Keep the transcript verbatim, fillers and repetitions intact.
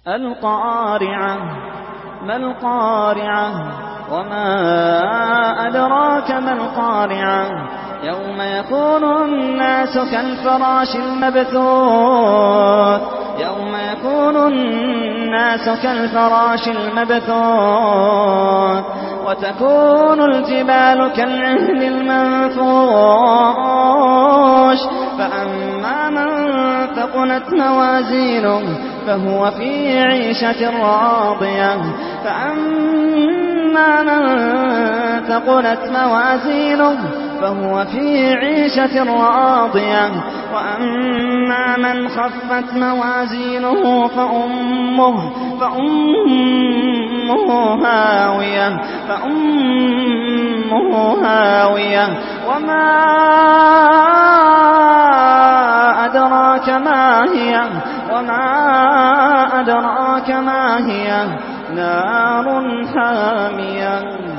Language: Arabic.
القارعة. ما القارعة وما أدراك ما القارعة يوم يكون الناس كالفراش المبثوث يوم يكون الناس كالفراش المبثوث وتكون الجبال كالعهن المنفوش فأما من ثقلت موازينه فهو في عيشة راضية فأما من ثقلت موازينه فهو في عيشة راضية وأما من خفت موازينه فأمه فأمه هاوية فأمه هاوية وما أدراك ما هي وما أدراك ما هي نار حامية.